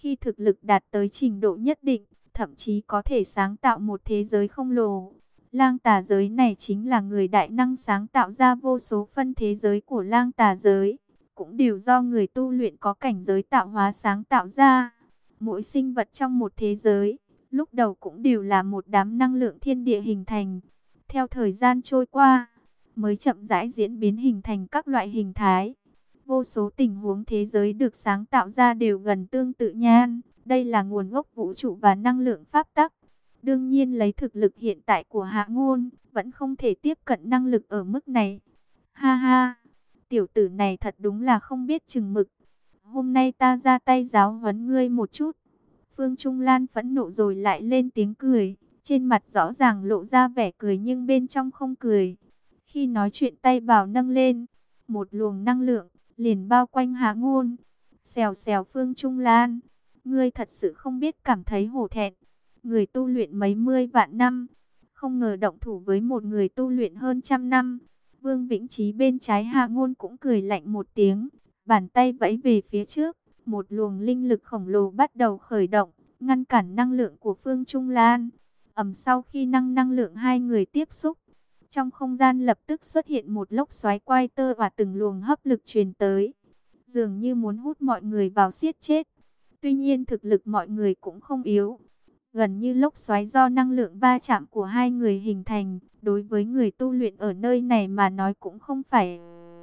Khi thực lực đạt tới trình độ nhất định, thậm chí có thể sáng tạo một thế giới khổng lồ. Lang tà giới này chính là người đại năng sáng tạo ra vô số phân thế giới của lang tà giới, cũng đều do người tu luyện có cảnh giới tạo hóa sáng tạo ra. Mỗi sinh vật trong một thế giới, lúc đầu cũng đều là một đám năng lượng thiên địa hình thành. Theo thời gian trôi qua, mới chậm rãi diễn biến hình thành các loại hình thái. Vô số tình huống thế giới được sáng tạo ra đều gần tương tự nhan. Đây là nguồn gốc vũ trụ và năng lượng pháp tắc. Đương nhiên lấy thực lực hiện tại của Hạ Ngôn, vẫn không thể tiếp cận năng lực ở mức này. Ha ha, tiểu tử này thật đúng là không biết chừng mực. Hôm nay ta ra tay giáo huấn ngươi một chút. Phương Trung Lan phẫn nộ rồi lại lên tiếng cười. Trên mặt rõ ràng lộ ra vẻ cười nhưng bên trong không cười. Khi nói chuyện tay bảo nâng lên, một luồng năng lượng liền bao quanh Hạ Ngôn. Xèo xèo Phương Trung Lan, ngươi thật sự không biết cảm thấy hổ thẹn. Người tu luyện mấy mươi vạn năm, không ngờ động thủ với một người tu luyện hơn trăm năm. Vương Vĩnh Chí bên trái Hạ Ngôn cũng cười lạnh một tiếng, bàn tay vẫy về phía trước, một luồng linh lực khổng lồ bắt đầu khởi động, ngăn cản năng lượng của Phương Trung Lan. Sau khi năng lượng hai người tiếp xúc, trong không gian lập tức xuất hiện một lốc xoáy quay tơ và từng luồng hấp lực truyền tới, dường như muốn hút mọi người vào siết chết. Tuy nhiên thực lực mọi người cũng không yếu. Gần như lốc xoáy do năng lượng va chạm của hai người hình thành, đối với người tu luyện ở nơi này mà nói cũng không phải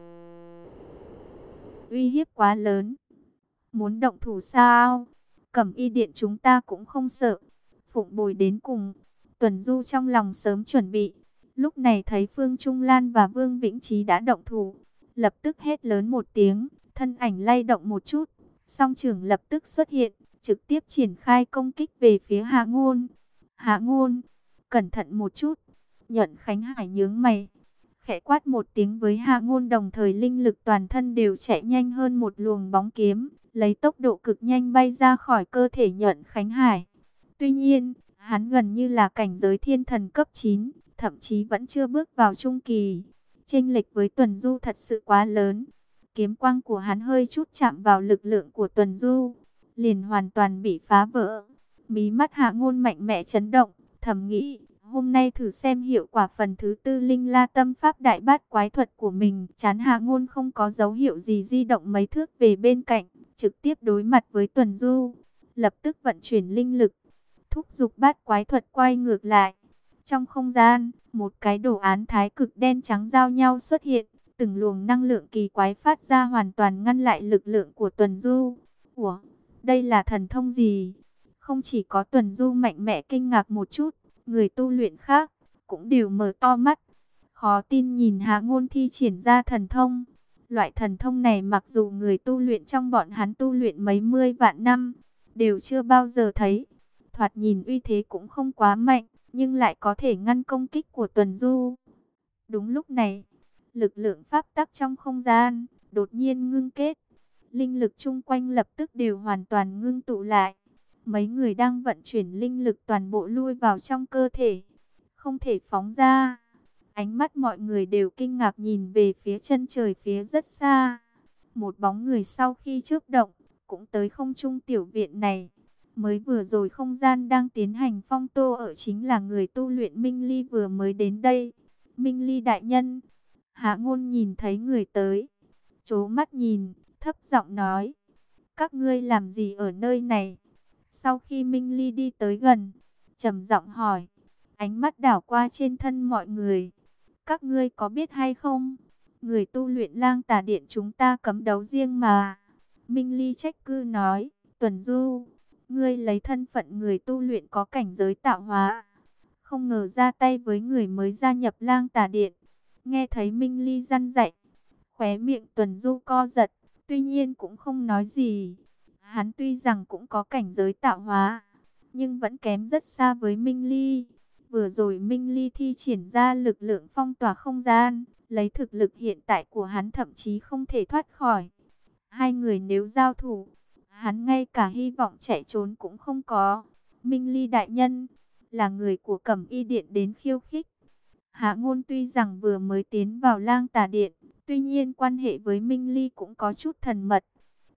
uy hiếp quá lớn. Muốn động thủ sao? Cẩm Y Điện chúng ta cũng không sợ. Phụng bồi đến cùng. Tuần Du trong lòng sớm chuẩn bị. Lúc này thấy Phương Trung Lan và Vương Vĩnh Chí đã động thủ, lập tức hét lớn một tiếng, thân ảnh lay động một chút, song trưởng lập tức xuất hiện, trực tiếp triển khai công kích về phía Hạ Ngôn. Hạ Ngôn, cẩn thận một chút. Nhuận Khánh Hải nhướng mày, khẽ quát một tiếng với Hạ Ngôn, đồng thời linh lực toàn thân đều chạy nhanh hơn một luồng bóng kiếm, lấy tốc độ cực nhanh bay ra khỏi cơ thể Nhuận Khánh Hải. Tuy nhiên, hắn gần như là cảnh giới thiên thần cấp 9, thậm chí vẫn chưa bước vào trung kỳ. Chênh lệch với Tuần Du thật sự quá lớn. Kiếm quang của hắn hơi chút chạm vào lực lượng của Tuần Du, liền hoàn toàn bị phá vỡ. Mí mắt Hạ Ngôn mạnh mẽ chấn động, thầm nghĩ, hôm nay thử xem hiệu quả phần thứ tư Linh La Tâm Pháp Đại Bát Quái Thuật của mình. Chán Hạ Ngôn không có dấu hiệu gì di động mấy thước về bên cạnh, trực tiếp đối mặt với Tuần Du, lập tức vận chuyển linh lực, thúc giục Bát Quái Thuật quay ngược lại. Trong không gian, một cái đồ án thái cực đen trắng giao nhau xuất hiện, từng luồng năng lượng kỳ quái phát ra hoàn toàn ngăn lại lực lượng của Tuần Du. Ủa, đây là thần thông gì? Không chỉ có Tuần Du mạnh mẽ kinh ngạc một chút, người tu luyện khác cũng đều mở to mắt, khó tin nhìn Hạ Ngôn thi triển ra thần thông. Loại thần thông này mặc dù người tu luyện trong bọn hắn tu luyện mấy mươi vạn năm, đều chưa bao giờ thấy. Thoạt nhìn uy thế cũng không quá mạnh, nhưng lại có thể ngăn công kích của Tuần Du. Đúng lúc này, lực lượng pháp tắc trong không gian đột nhiên ngưng kết. Linh lực chung quanh lập tức đều hoàn toàn ngưng tụ lại. Mấy người đang vận chuyển linh lực toàn bộ lui vào trong cơ thể, không thể phóng ra. Ánh mắt mọi người đều kinh ngạc nhìn về phía chân trời phía rất xa. Một bóng người sau khi chớp động, cũng tới không trung tiểu viện này. Mới vừa rồi không gian đang tiến hành phong tô ở chính là người tu luyện Minh Ly vừa mới đến đây. Minh Ly đại nhân. Hạ Ngôn nhìn thấy người tới, trố mắt nhìn, thấp giọng nói, các ngươi làm gì ở nơi này? Sau khi Minh Ly đi tới gần, trầm giọng hỏi, ánh mắt đảo qua trên thân mọi người, các ngươi có biết hay không? Người tu luyện Lang Tà Điện chúng ta cấm đấu riêng mà. Minh Ly trách cứ nói, Tuần Du, ngươi lấy thân phận người tu luyện có cảnh giới tạo hóa, không ngờ ra tay với người mới gia nhập Lang Tà Điện. Nghe thấy Minh Ly răn dạy, khóe miệng Tuần Du co giật, tuy nhiên cũng không nói gì. Hắn tuy rằng cũng có cảnh giới tạo hóa, nhưng vẫn kém rất xa với Minh Ly. Vừa rồi Minh Ly thi triển ra lực lượng phong tỏa không gian, lấy thực lực hiện tại của hắn thậm chí không thể thoát khỏi. Hai người nếu giao thủ, hắn ngay cả hy vọng chạy trốn cũng không có. Minh Ly đại nhân là người của Cẩm Y Điện đến khiêu khích. Hạ Ngôn tuy rằng vừa mới tiến vào Lang Tà Điện, tuy nhiên quan hệ với Minh Ly cũng có chút thân mật.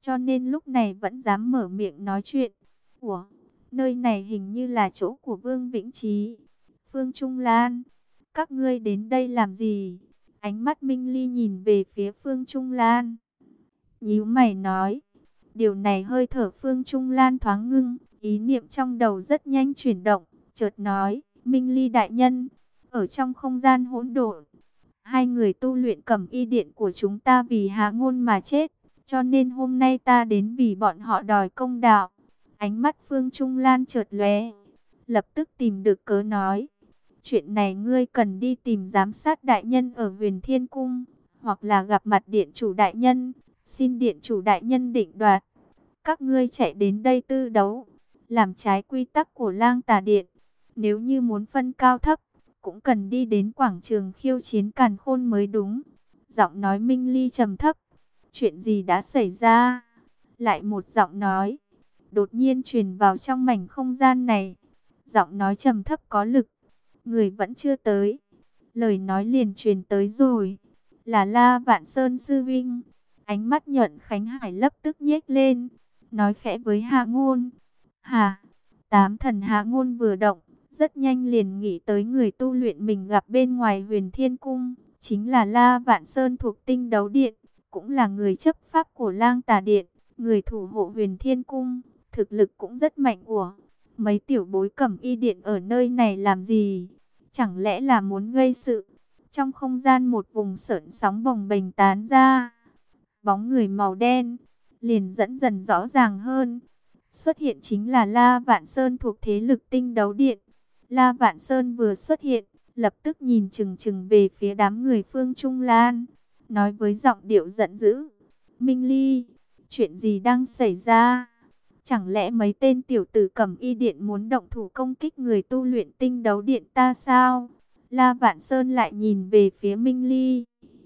cho nên lúc này vẫn dám mở miệng nói chuyện. Ủa, nơi này hình như là chỗ của Vương Vĩnh Chí. Phương Trung Lan, các ngươi đến đây làm gì? Ánh mắt Minh Ly nhìn về phía Phương Trung Lan, nhíu mày nói. Điều này hơi thở Phương Trung Lan thoáng ngưng, ý niệm trong đầu rất nhanh chuyển động, chợt nói, Minh Ly đại nhân, ở trong không gian hỗn độn, hai người tu luyện Cẩm Y Điện của chúng ta vì Hạ Ngôn mà chết, cho nên hôm nay ta đến vì bọn họ đòi công đạo. Ánh mắt Phương Trung Lan chợt lóe, lập tức tìm được cớ nói, chuyện này ngươi cần đi tìm giám sát đại nhân ở Huyền Thiên Cung, hoặc là gặp mặt điện chủ đại nhân, xin điện chủ đại nhân định đoạt. Các ngươi chạy đến đây tư đấu, làm trái quy tắc của Lang Tà Điện. Nếu như muốn phân cao thấp, cũng cần đi đến quảng trường khiêu chiến càn khôn mới đúng. Giọng nói Minh Ly trầm thấp. Chuyện gì đã xảy ra? Lại một giọng nói đột nhiên truyền vào trong mảnh không gian này. Giọng nói trầm thấp có lực. Người vẫn chưa tới. Lời nói liền truyền tới rồi. Là La Vạn Sơn sư vinh. Ánh mắt nhuận Khánh Hải lập tức nhếch lên, nói khẽ với Hạ Ngôn. Hà, tám thần Hạ Ngôn vừa động, rất nhanh liền nghĩ tới người tu luyện mình gặp bên ngoài Huyền Thiên Cung, chính là La Vạn Sơn thuộc Tinh Đấu Điện, cũng là người chấp pháp của Lang Tà Điện, người thủ hộ Huyền Thiên Cung, thực lực cũng rất mạnh. Ủa, mấy tiểu bối Cẩm Y Điện ở nơi này làm gì? Chẳng lẽ là muốn gây sự? Trong không gian một vùng sợn sóng bồng bềnh tán ra, bóng người màu đen liền dẫn dần rõ ràng hơn. Xuất hiện chính là La Vạn Sơn thuộc thế lực Tinh Đấu Điện. La Vạn Sơn vừa xuất hiện, lập tức nhìn chừng chừng về phía đám người Phương Trung Lan, nói với giọng điệu giận dữ. Minh Ly, chuyện gì đang xảy ra? Chẳng lẽ mấy tên tiểu tử Cẩm Y Điện muốn động thủ công kích người tu luyện Tinh Đấu Điện ta sao? La Vạn Sơn lại nhìn về phía Minh Ly.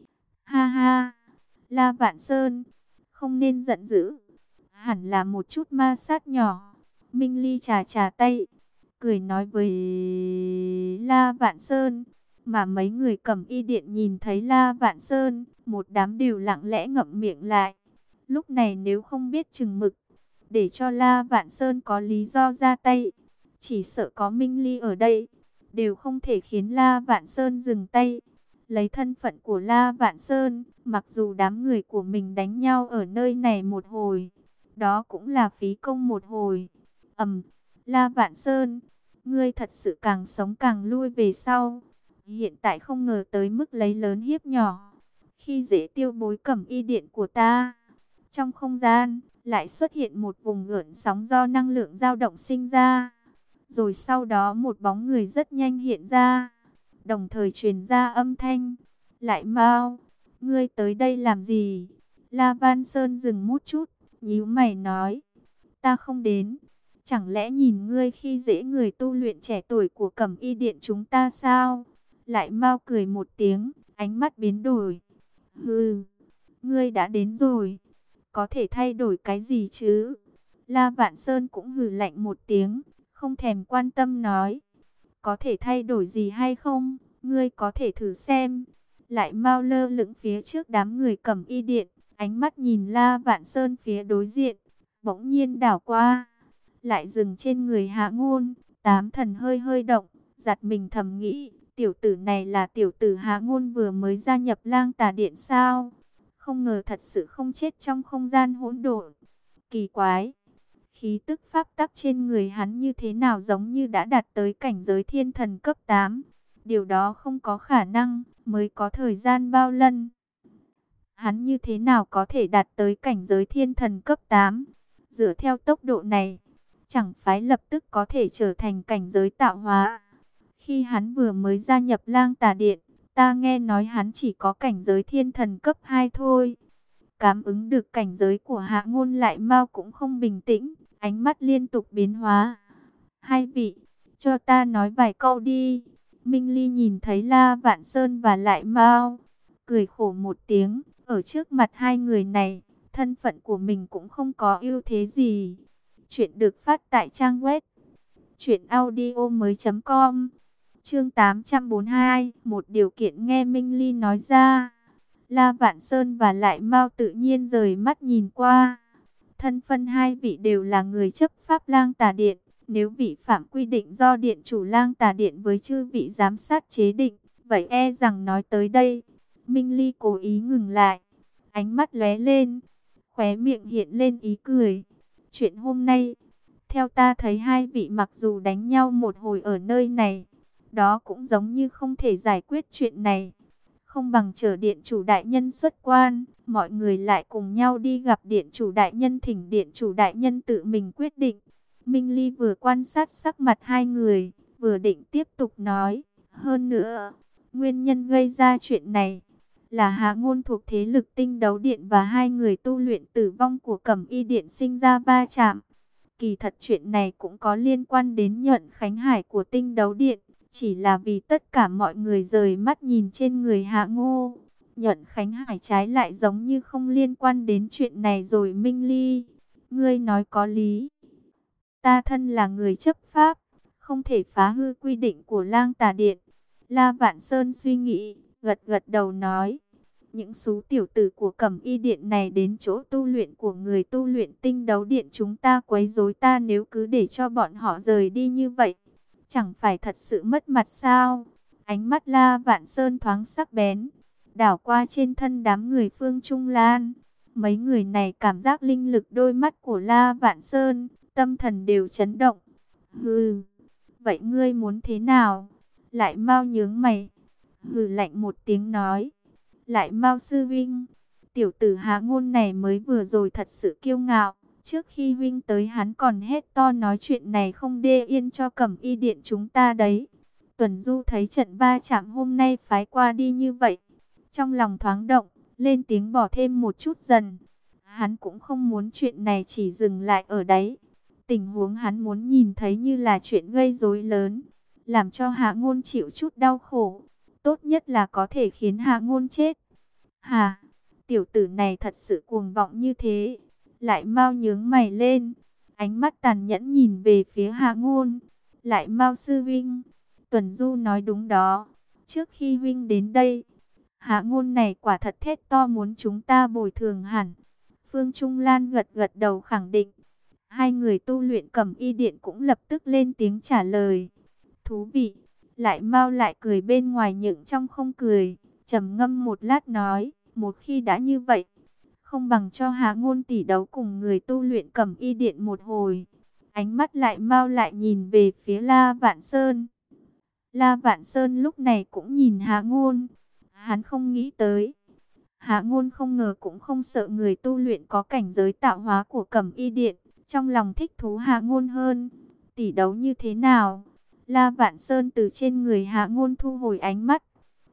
Ha ha, La Vạn Sơn, không nên giận dữ, hẳn là một chút ma sát nhỏ. Minh Ly chà chà tay, cười nói với La Vạn Sơn. Mà mấy người Cẩm Y Điện nhìn thấy La Vạn Sơn, một đám đều lặng lẽ ngậm miệng lại. Lúc này nếu không biết chừng mực, để cho La Vạn Sơn có lý do ra tay, chỉ sợ có Minh Ly ở đây, đều không thể khiến La Vạn Sơn dừng tay. Lấy thân phận của La Vạn Sơn, mặc dù đám người của mình đánh nhau ở nơi này một hồi, đó cũng là phí công một hồi. La Vạn Sơn, ngươi thật sự càng sống càng lui về sau. Hiện tại không ngờ tới mức lấy lớn hiếp nhỏ, khi dễ tiêu bối Cẩm Y Điện của ta. Trong không gian, lại xuất hiện một vùng gợn sóng do năng lượng dao động sinh ra. Rồi sau đó một bóng người rất nhanh hiện ra, đồng thời truyền ra âm thanh. Lại mau, ngươi tới đây làm gì? La Vạn Sơn dừng một chút, nhíu mày nói. Ta không đến. Chẳng lẽ nhìn ngươi khi dễ người tu luyện trẻ tuổi của Cẩm Y Điện chúng ta sao? Lại mau cười một tiếng, ánh mắt biến đổi. Hừ, ngươi đã đến rồi. Có thể thay đổi cái gì chứ? La Vạn Sơn cũng hừ lạnh một tiếng, không thèm quan tâm nói. Có thể thay đổi gì hay không? Ngươi có thể thử xem. Lại mau lơ lửng phía trước đám người Cẩm Y Điện, ánh mắt nhìn La Vạn Sơn phía đối diện, bỗng nhiên đảo qua, lại dừng trên người Hạ Ngôn. Tám thần hơi hơi động, giật mình thầm nghĩ, tiểu tử này là tiểu tử Hạ Ngôn vừa mới gia nhập Lang Tà Điện sao? Không ngờ thật sự không chết trong không gian hỗn độn. Kỳ quái, khí tức pháp tắc trên người hắn như thế nào giống như đã đạt tới cảnh giới thiên thần cấp 8. Điều đó không có khả năng, mới có thời gian bao lần. Hắn như thế nào có thể đạt tới cảnh giới thiên thần cấp 8? Dựa theo tốc độ này, chẳng phải lập tức có thể trở thành cảnh giới tạo hóa. Khi hắn vừa mới gia nhập Lang Tà Điện, ta nghe nói hắn chỉ có cảnh giới thiên thần cấp 2 thôi. Cảm ứng được cảnh giới của Hạ Ngôn, Lại mau cũng không bình tĩnh, ánh mắt liên tục biến hóa. Hai vị, cho ta nói vài câu đi. Minh Ly nhìn thấy La Vạn Sơn và Lại mau, cười khổ một tiếng. Ở trước mặt hai người này, thân phận của mình cũng không có ưu thế gì. Chuyện được phát tại trang web truyệnaudiomoi.com. Chương 842, một điều kiện nghe Minh Ly nói ra. La Vạn Sơn và Lại mau tự nhiên rời mắt nhìn qua. Thân phân hai vị đều là người chấp pháp Lang Tà Điện. Nếu vi phạm quy định do điện chủ Lang Tà Điện với chư vị giám sát chế định, vậy e rằng nói tới đây, Minh Ly cố ý ngừng lại, ánh mắt lóe lên, khóe miệng hiện lên ý cười. Chuyện hôm nay, theo ta thấy hai vị mặc dù đánh nhau một hồi ở nơi này, đó cũng giống như không thể giải quyết chuyện này. Không bằng chờ điện chủ đại nhân xuất quan, mọi người lại cùng nhau đi gặp điện chủ đại nhân, thỉnh điện chủ đại nhân tự mình quyết định. Minh Ly vừa quan sát sắc mặt hai người, vừa định tiếp tục nói. Hơn nữa, nguyên nhân gây ra chuyện này là Hạ Ngôn thuộc thế lực Tinh Đấu Điện và hai người tu luyện tử vong của Cẩm Y Điện sinh ra va chạm. Kỳ thật chuyện này cũng có liên quan đến Nhuận Khánh Hải của Tinh Đấu Điện. Chỉ là vì tất cả mọi người rời mắt nhìn trên người Hạ Ngô, Nhuận Khánh Hải trái lại giống như không liên quan đến chuyện này rồi. Minh Ly, ngươi nói có lý. Ta thân là người chấp pháp, không thể phá hư quy định của Lang Tà Điện. La Vạn Sơn suy nghĩ, gật gật đầu nói. Những số tiểu tử của Cẩm Y Điện này đến chỗ tu luyện của người tu luyện Tinh Đấu Điện chúng ta quấy rối, ta nếu cứ để cho bọn họ rời đi như vậy, chẳng phải thật sự mất mặt sao? Ánh mắt La Vạn Sơn thoáng sắc bén, đảo qua trên thân đám người Phương Trung Lan. Mấy người này cảm giác linh lực đôi mắt của La Vạn Sơn, tâm thần đều chấn động. Hừ, vậy ngươi muốn thế nào? Lại Mao nhướng mày, hừ lạnh một tiếng nói. Lại Mao sư vinh, tiểu tử Hạ Ngôn này mới vừa rồi thật sự kiêu ngạo. Trước khi huynh tới hắn còn hét to nói chuyện này không đê yên cho Cẩm Y Điện chúng ta đấy. Tuần Du thấy trận va chạm hôm nay phái qua đi như vậy, trong lòng thoáng động, lên tiếng bỏ thêm một chút dần. Hắn cũng không muốn chuyện này chỉ dừng lại ở đấy. Tình huống hắn muốn nhìn thấy như là chuyện gây rối lớn, làm cho Hạ Ngôn chịu chút đau khổ. Tốt nhất là có thể khiến Hạ Ngôn chết. Hà, tiểu tử này thật sự cuồng vọng như thế. Lại Mao nhướng mày lên, ánh mắt tàn nhẫn nhìn về phía Hạ Ngôn. Lại Mao sư vinh, Tuần Du nói đúng đó. Trước khi huynh đến đây, Hạ Ngôn này quả thật thét to muốn chúng ta bồi thường hẳn. Phương Trung Lan gật gật đầu khẳng định. Hai người tu luyện Cẩm Y Điện cũng lập tức lên tiếng trả lời. Thú vị. Lại Mao lại cười bên ngoài nhưng trong không cười, trầm ngâm một lát nói, một khi đã như vậy, không bằng cho Hạ Ngôn tỷ đấu cùng người tu luyện Cẩm Y Điện một hồi. Ánh mắt Lại Mao lại nhìn về phía La Vạn Sơn. La Vạn Sơn lúc này cũng nhìn Hạ Ngôn. Hắn không nghĩ tới, Hạ Ngôn không ngờ cũng không sợ người tu luyện có cảnh giới tạo hóa của Cẩm Y Điện. Trong lòng thích thú Hạ Ngôn hơn. Tỷ đấu như thế nào? La Vạn Sơn từ trên người Hạ Ngôn thu hồi ánh mắt.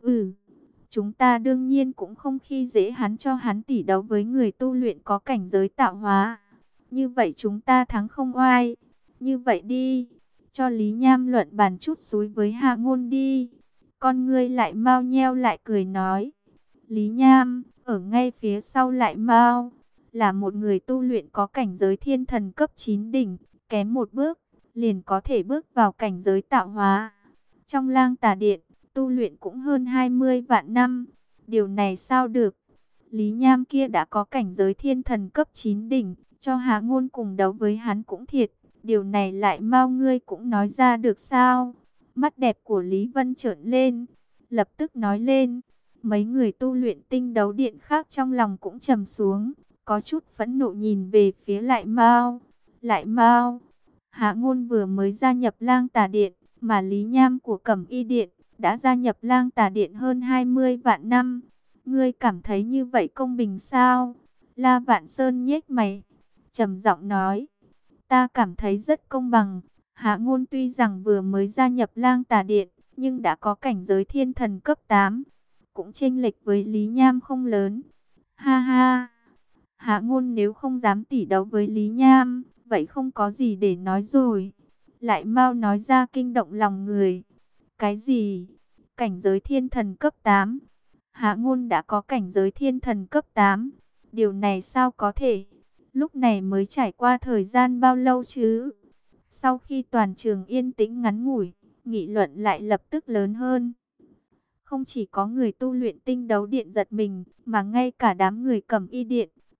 Chúng ta đương nhiên cũng không khi dễ hắn, cho hắn tỷ đấu với người tu luyện có cảnh giới tạo hóa. Như vậy chúng ta thắng không oai. Như vậy đi, cho Lý Nham luận bàn chút xúi với Hạ Ngôn đi. Con ngươi Lại Mao nheo lại cười nói. Lý Nham, ở ngay phía sau Lại Mao, là một người tu luyện có cảnh giới thiên thần cấp 9 đỉnh, kém một bước, liền có thể bước vào cảnh giới tạo hóa. Trong Lang Tà Điện, tu luyện cũng hơn 20 vạn năm. Điều này sao được? Lý Nham kia đã có cảnh giới thiên thần cấp 9 đỉnh, cho Hạ Ngôn cùng đấu với hắn cũng thiệt. Điều này Lại Mao ngươi cũng nói ra được sao? Mắt đẹp của Lý Vân trợn lên, lập tức nói lên. Mấy người tu luyện Tinh Đấu Điện khác trong lòng cũng trầm xuống, có chút phẫn nộ nhìn về phía Lại Mao. Lại Mao, Hạ Ngôn vừa mới gia nhập Lang Tà Điện, mà Lý Nham của Cẩm Y Điện đã gia nhập Lang Tà Điện hơn 20 vạn năm. Ngươi cảm thấy như vậy công bình sao? La Vạn Sơn nhếch mày, trầm giọng nói. Ta cảm thấy rất công bằng. Hạ Ngôn tuy rằng vừa mới gia nhập Lang Tà Điện, nhưng đã có cảnh giới thiên thần cấp 8. Cũng chênh lệch với Lý Nham không lớn. Ha ha. Hạ Ngôn nếu không dám tỷ đấu với Lý Nham, vậy không có gì để nói rồi. Lại Mao nói ra kinh động lòng người. Cái gì? Cảnh giới thiên thần cấp 8? Hạ Ngôn đã có cảnh giới thiên thần cấp 8. Điều này sao có thể? Lúc này mới trải qua thời gian bao lâu chứ? Sau khi toàn trường yên tĩnh ngắn ngủi, nghị luận lại lập tức lớn hơn. Không chỉ có người tu luyện Tinh Đấu Điện giật mình, mà ngay cả đám người Cẩm Y Điện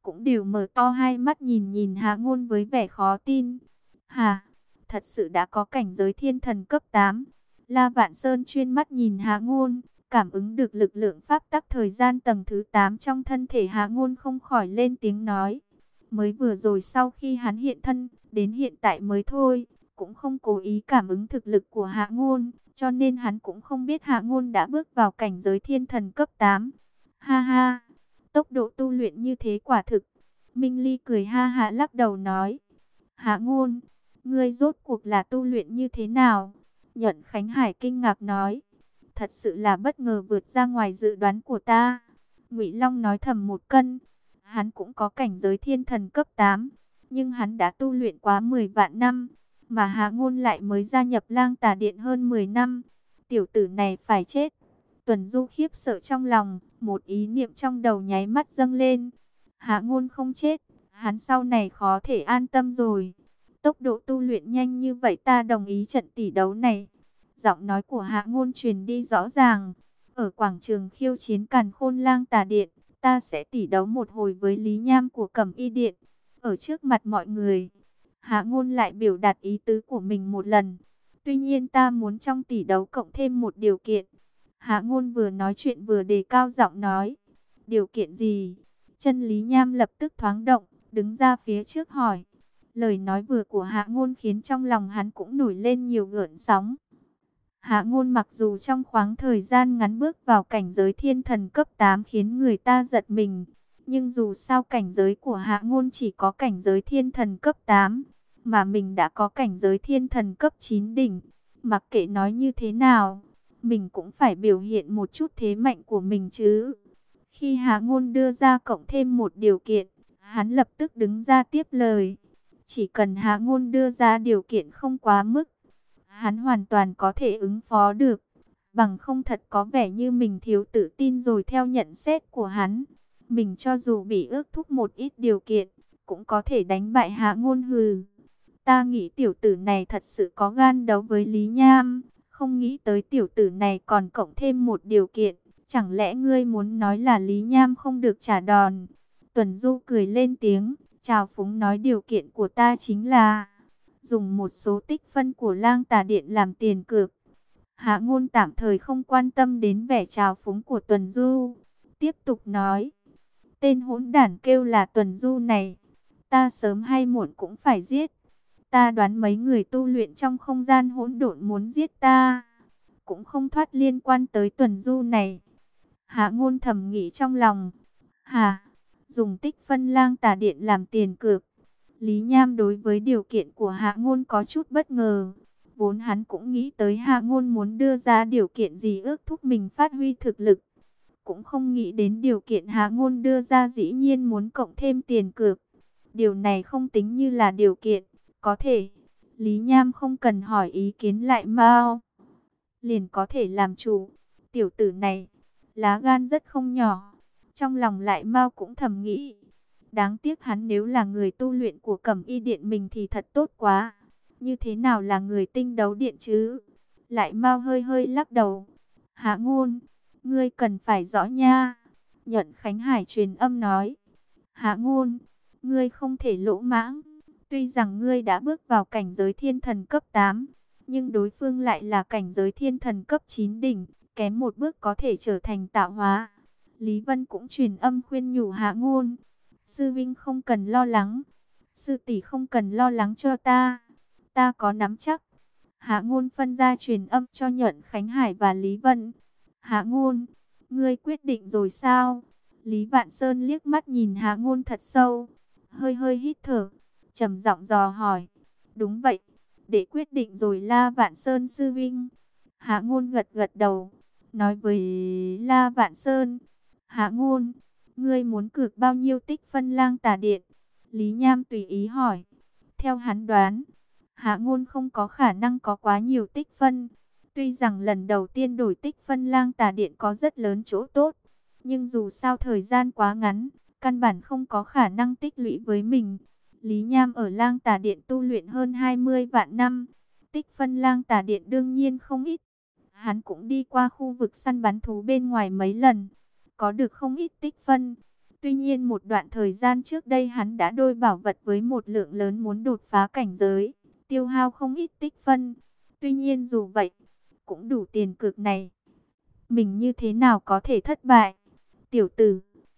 cũng đều mở to hai mắt nhìn nhìn Hạ Ngôn với vẻ khó tin. Hả? Thật sự đã có cảnh giới thiên thần cấp 8. La Vạn Sơn chuyên mắt nhìn Hạ Ngôn, cảm ứng được lực lượng pháp tắc thời gian tầng thứ 8 trong thân thể Hạ Ngôn, không khỏi lên tiếng nói. Mới vừa rồi sau khi hắn hiện thân, đến hiện tại mới thôi, cũng không cố ý cảm ứng thực lực của Hạ Ngôn, cho nên hắn cũng không biết Hạ Ngôn đã bước vào cảnh giới thiên thần cấp 8. Ha ha, tốc độ tu luyện như thế quả thực. Minh Ly cười ha ha lắc đầu nói. Hạ Ngôn, ngươi rốt cuộc là tu luyện như thế nào? Nhận Khánh Hải kinh ngạc nói. Thật sự là bất ngờ, vượt ra ngoài dự đoán của ta. Ngụy Long nói thầm một cân. Hắn cũng có cảnh giới thiên thần cấp 8, nhưng hắn đã tu luyện quá 10 vạn năm, mà Hạ Ngôn lại mới gia nhập Lang Tà Điện hơn 10 năm. Tiểu tử này phải chết. Tuần Du khiếp sợ trong lòng, một ý niệm trong đầu nháy mắt dâng lên. Hạ Ngôn không chết, hắn sau này khó thể an tâm rồi. Tốc độ tu luyện nhanh như vậy, ta đồng ý trận tỷ đấu này. Giọng nói của Hạ Ngôn truyền đi rõ ràng. Ở quảng trường khiêu chiến Càn Khôn Lang Tà Điện, ta sẽ tỷ đấu một hồi với Lý Nham của Cẩm Y Điện. Ở trước mặt mọi người, Hạ Ngôn lại biểu đạt ý tứ của mình một lần. Tuy nhiên ta muốn trong tỷ đấu cộng thêm một điều kiện. Hạ Ngôn vừa nói chuyện vừa đề cao giọng nói. Điều kiện gì? Chân Lý Nham lập tức thoáng động, đứng ra phía trước hỏi. Lời nói vừa của Hạ Ngôn khiến trong lòng hắn cũng nổi lên nhiều gợn sóng. Hạ Ngôn mặc dù trong khoảng thời gian ngắn bước vào cảnh giới thiên thần cấp 8 khiến người ta giật mình, nhưng dù sao cảnh giới của Hạ Ngôn chỉ có cảnh giới thiên thần cấp 8, mà mình đã có cảnh giới thiên thần cấp 9 đỉnh. Mặc kệ nói như thế nào, mình cũng phải biểu hiện một chút thế mạnh của mình chứ. Khi Hạ Ngôn đưa ra cộng thêm một điều kiện, hắn lập tức đứng ra tiếp lời. Chỉ cần Hạ Ngôn đưa ra điều kiện không quá mức, hắn hoàn toàn có thể ứng phó được. Bằng không thật có vẻ như mình thiếu tự tin rồi. Theo nhận xét của hắn, mình cho dù bị ước thúc một ít điều kiện, cũng có thể đánh bại Hạ Ngôn. Hừ, ta nghĩ tiểu tử này thật sự có gan đấu với Lý Nham. Không nghĩ tới tiểu tử này còn cộng thêm một điều kiện. Chẳng lẽ ngươi muốn nói là Lý Nham không được trả đòn? Tuần Du cười lên tiếng, trào phúng nói điều kiện của ta chính là dùng một số tích phân của Lang Tà Điện làm tiền cược. Hạ Ngôn tạm thời không quan tâm đến vẻ trào phúng của Tuần Du, tiếp tục nói. Tên hỗn đản kêu là Tuần Du này, ta sớm hay muộn cũng phải giết. Ta đoán mấy người tu luyện trong không gian hỗn độn muốn giết ta, cũng không thoát liên quan tới Tuần Du này. Hạ Ngôn thầm nghĩ trong lòng. Hà, dùng tích phân Lang Tà Điện làm tiền cược. Lý Nham đối với điều kiện của Hạ Ngôn có chút bất ngờ. Vốn hắn cũng nghĩ tới Hạ Ngôn muốn đưa ra điều kiện gì ước thúc mình phát huy thực lực. Cũng không nghĩ đến điều kiện Hạ Ngôn đưa ra dĩ nhiên muốn cộng thêm tiền cược. Điều này không tính như là điều kiện, có thể Lý Nham không cần hỏi ý kiến Lại Mao, liền có thể làm chủ. Tiểu tử này, lá gan rất không nhỏ. Trong lòng Lại Mao cũng thầm nghĩ. Đáng tiếc hắn nếu là người tu luyện của Cẩm Y Điện mình thì thật tốt quá. Như thế nào là người Tinh Đấu Điện chứ? Lại Mao hơi hơi lắc đầu. Hạ Ngôn, ngươi cần phải rõ nha. Nhận Khánh Hải truyền âm nói. Hạ Ngôn, ngươi không thể lỗ mãng. Tuy rằng ngươi đã bước vào cảnh giới thiên thần cấp 8, nhưng đối phương lại là cảnh giới thiên thần cấp 9 đỉnh. Kém một bước có thể trở thành tạo hóa. Lý Vân cũng truyền âm khuyên nhủ Hạ Ngôn. Sư Vinh không cần lo lắng. Sư tỷ không cần lo lắng cho ta. Ta có nắm chắc. Hạ Ngôn phân ra truyền âm cho Nhuận Khánh Hải và Lý Vân. Hạ Ngôn, ngươi quyết định rồi sao? Lý Vạn Sơn liếc mắt nhìn Hạ Ngôn thật sâu, hơi hơi hít thở, trầm giọng dò hỏi. Đúng vậy, để quyết định rồi La Vạn Sơn sư vinh. Hạ Ngôn gật gật đầu, nói với La Vạn Sơn. Hạ Ngôn, ngươi muốn cược bao nhiêu tích phân Lang Tà Điện? Lý Nham tùy ý hỏi. Theo hắn đoán, Hạ Ngôn không có khả năng có quá nhiều tích phân. Tuy rằng lần đầu tiên đổi tích phân Lang Tà Điện có rất lớn chỗ tốt, nhưng dù sao thời gian quá ngắn, căn bản không có khả năng tích lũy với mình. Lý Nham ở Lang Tà Điện tu luyện hơn 20 vạn năm, tích phân Lang Tà Điện đương nhiên không ít. Hắn cũng đi qua khu vực săn bắn thú bên ngoài mấy lần, có được không ít tích phân. Tuy nhiên một đoạn thời gian trước đây hắn đã đôi bảo vật với một lượng lớn muốn đột phá cảnh giới, tiêu hao không ít tích phân. Tuy nhiên dù vậy, cũng đủ tiền cược này. Mình như thế nào có thể thất bại? Tiểu tử,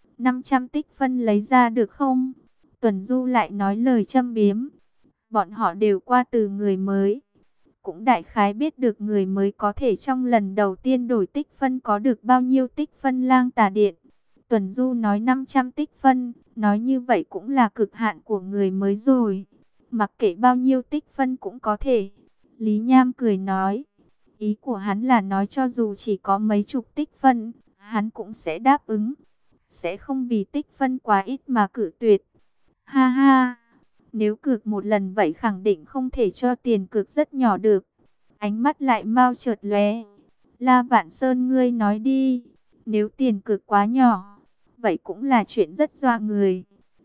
500 tích phân lấy ra được không? Tuần Du lại nói lời châm biếm. Bọn họ đều qua từ người mới, cũng đại khái biết được người mới có thể trong lần đầu tiên đổi tích phân có được bao nhiêu tích phân lang tà điện. Tuần Du nói 500 tích phân, nói như vậy cũng là cực hạn của người mới rồi. Mặc kệ bao nhiêu tích phân cũng có thể. Lý Nham cười nói, ý của hắn là nói cho dù chỉ có mấy chục tích phân, hắn cũng sẽ đáp ứng. Sẽ không vì tích phân quá ít mà cự tuyệt. Ha ha, nếu cược một lần vậy khẳng định không thể cho tiền cược rất nhỏ được. Ánh mắt lại mau chợt lóe. La Vạn Sơn ngươi nói đi, nếu tiền cược quá nhỏ, vậy cũng là chuyện rất dọa người.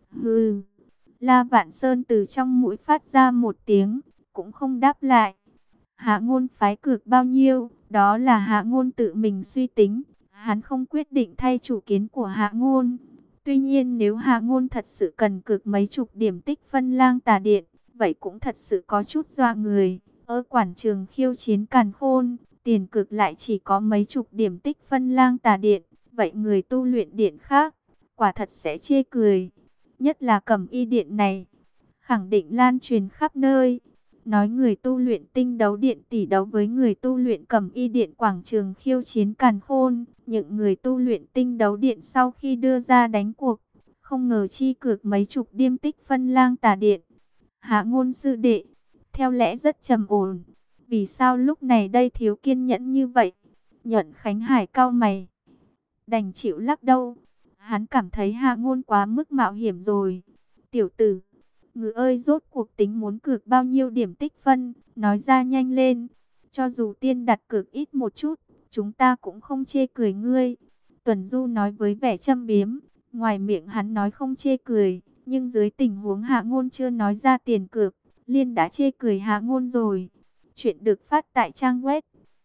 Hừ. La Vạn Sơn từ trong mũi phát ra một tiếng, cũng không đáp lại. Hạ Ngôn phái cược bao nhiêu, đó là Hạ Ngôn tự mình suy tính, hắn không quyết định thay chủ kiến của Hạ Ngôn. Tuy nhiên nếu Hạ Ngôn thật sự cần cược mấy chục điểm tích phân lang tà điện, vậy cũng thật sự có chút dọa người. Ở quảng trường khiêu chiến Càn Khôn, tiền cược lại chỉ có mấy chục điểm tích phân lang tà điện, vậy người tu luyện điện khác, quả thật sẽ chê cười. Nhất là Cẩm Y điện này, khẳng định lan truyền khắp nơi. Nói người tu luyện Tinh Đấu Điện tỷ đấu với người tu luyện Cẩm Y điện quảng trường khiêu chiến Càn Khôn, những người tu luyện Tinh Đấu Điện sau khi đưa ra đánh cuộc, không ngờ chi cược mấy chục điểm tích phân lang tà điện. Hạ Ngôn sư đệ, theo lẽ rất trầm ổn, vì sao lúc này đây thiếu kiên nhẫn như vậy? Nhuận Khánh Hải cau mày, đành chịu lắc đầu. Hắn cảm thấy Hạ Ngôn quá mức mạo hiểm rồi. Tiểu tử, Ngự ơi, rốt cuộc tính muốn cược bao nhiêu điểm tích phân, nói ra nhanh lên. Cho dù tiên đặt cược ít một chút, chúng ta cũng không chê cười ngươi. Tuần Du nói với vẻ châm biếm, ngoài miệng hắn nói không chê cười, nhưng dưới tình huống Hạ Ngôn chưa nói ra tiền cược, Liên đã chê cười Hạ Ngôn rồi. Chuyện được phát tại trang web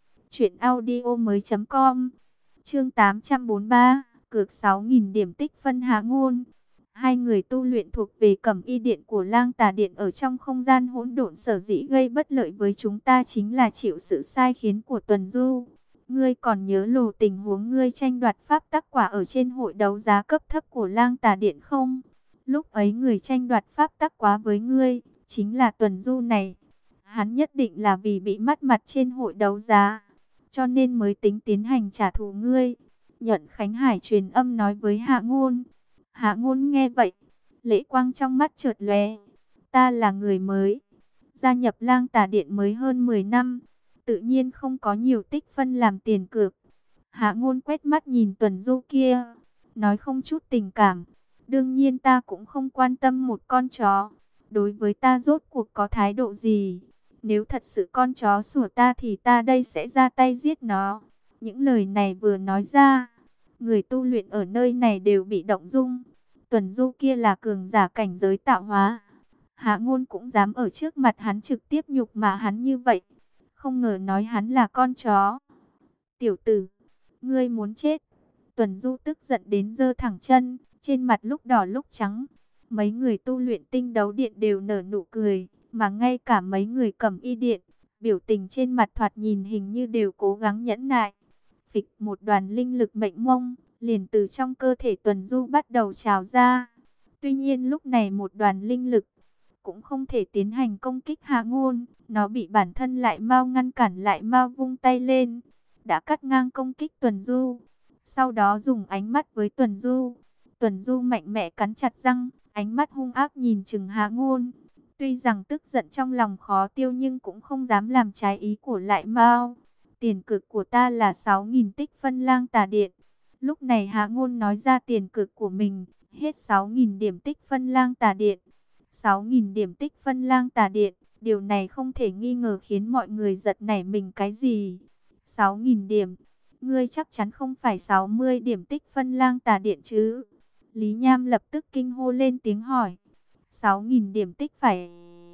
truyệnaudiomoi.com. Chương 843, cược 6.000 điểm tích phân Hạ Ngôn. Hai người tu luyện thuộc về Cẩm Y điện của Lang Tà điện ở trong không gian hỗn độn, sở dĩ gây bất lợi với chúng ta chính là chịu sự sai khiến của Tuần Du. Ngươi còn nhớ lồ tình huống ngươi tranh đoạt pháp tắc quả ở trên hội đấu giá cấp thấp của Lang Tà điện không? Lúc ấy người tranh đoạt pháp tắc quá với ngươi chính là Tuần Du này. Hắn nhất định là vì bị mất mặt trên hội đấu giá, cho nên mới tính tiến hành trả thù ngươi. Nhuận Khánh Hải truyền âm nói với Hạ Ngôn. Hạ Ngôn nghe vậy, lệ quang trong mắt chợt lóe. Ta là người mới, gia nhập Lang Tà điện mới hơn 10 năm, tự nhiên không có nhiều tích phân làm tiền cược. Hạ Ngôn quét mắt nhìn Tuần Du kia, nói không chút tình cảm. Đương nhiên ta cũng không quan tâm một con chó, đối với ta rốt cuộc có thái độ gì. Nếu thật sự con chó sủa ta thì ta đây sẽ ra tay giết nó. Những lời này vừa nói ra, người tu luyện ở nơi này đều bị động dung. Tuần Du kia là cường giả cảnh giới tạo hóa, Hạ Ngôn cũng dám ở trước mặt hắn trực tiếp nhục mạ hắn như vậy. Không ngờ nói hắn là con chó. Tiểu tử, ngươi muốn chết. Tuần Du tức giận đến giơ thẳng chân, trên mặt lúc đỏ lúc trắng. Mấy người tu luyện Tinh Đấu điện đều nở nụ cười, mà ngay cả mấy người Cẩm Y điện, biểu tình trên mặt thoạt nhìn hình như đều cố gắng nhẫn nại. Phịch, một đoàn linh lực mệnh mông liền từ trong cơ thể Tuần Du bắt đầu trào ra. Tuy nhiên lúc này một đoàn linh lực cũng không thể tiến hành công kích Hạ Ngôn, nó bị bản thân Lại Mao ngăn cản. Lại Mao vung tay lên, đã cắt ngang công kích Tuần Du. Sau đó dùng ánh mắt với Tuần Du. Tuần Du mạnh mẽ cắn chặt răng, ánh mắt hung ác nhìn chừng Hạ Ngôn. Tuy rằng tức giận trong lòng khó tiêu nhưng cũng không dám làm trái ý của Lại Mao. Tiền cược của ta là 6.000 tích phân Lang Tà điện. Lúc này Hạ Ngôn nói ra tiền cược của mình, hết 6.000 điểm tích phân Lang Tà điện. 6.000 điểm tích phân Lang Tà điện, điều này không thể nghi ngờ khiến mọi người giật nảy mình. Cái gì? 6.000 điểm? Ngươi chắc chắn không phải 60 điểm tích phân Lang Tà điện chứ? Lý Nham lập tức kinh hô lên tiếng hỏi. 6.000 điểm tích phải?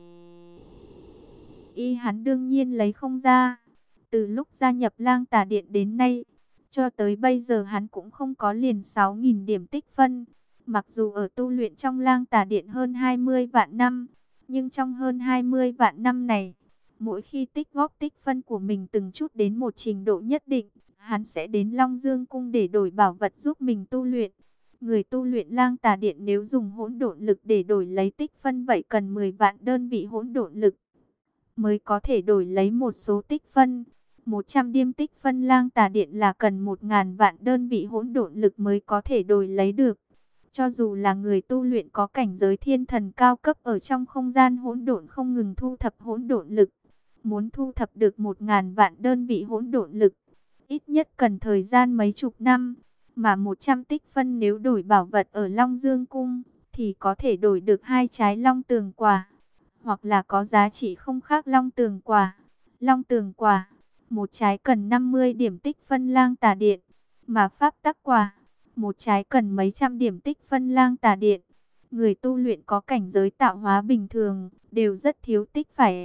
Hắn đương nhiên lấy không ra. Từ lúc gia nhập Lang Tà điện đến nay, cho tới bây giờ hắn cũng không có liền 6.000 điểm tích phân. Mặc dù ở tu luyện trong Lang Tà Điện hơn 20 vạn năm, nhưng trong hơn 20 vạn năm này, mỗi khi tích góp tích phân của mình từng chút đến một trình độ nhất định, hắn sẽ đến Long Dương Cung để đổi bảo vật giúp mình tu luyện. Người tu luyện Lang Tà Điện nếu dùng hỗn độn lực để đổi lấy tích phân vậy cần 10 vạn đơn vị hỗn độn lực mới có thể đổi lấy một số tích phân. 100 điểm tích phân Lang Tà Điện là cần 1000 vạn đơn vị hỗn độn lực mới có thể đổi lấy được. Cho dù là người tu luyện có cảnh giới thiên thần cao cấp ở trong không gian hỗn độn không ngừng thu thập hỗn độn lực, muốn thu thập được 1000 vạn đơn vị hỗn độn lực, ít nhất cần thời gian mấy chục năm. Mà 100 tích phân nếu đổi bảo vật ở Long Dương Cung, thì có thể đổi được 2 trái Long Tường Quả, hoặc là có giá trị không khác Long Tường Quả. Long Tường Quả, một trái cần 50 điểm tích phân Lang Tà Điện, mà Pháp Tắc Quả, một trái cần mấy trăm điểm tích phân Lang Tà Điện. Người tu luyện có cảnh giới tạo hóa bình thường, đều rất thiếu tích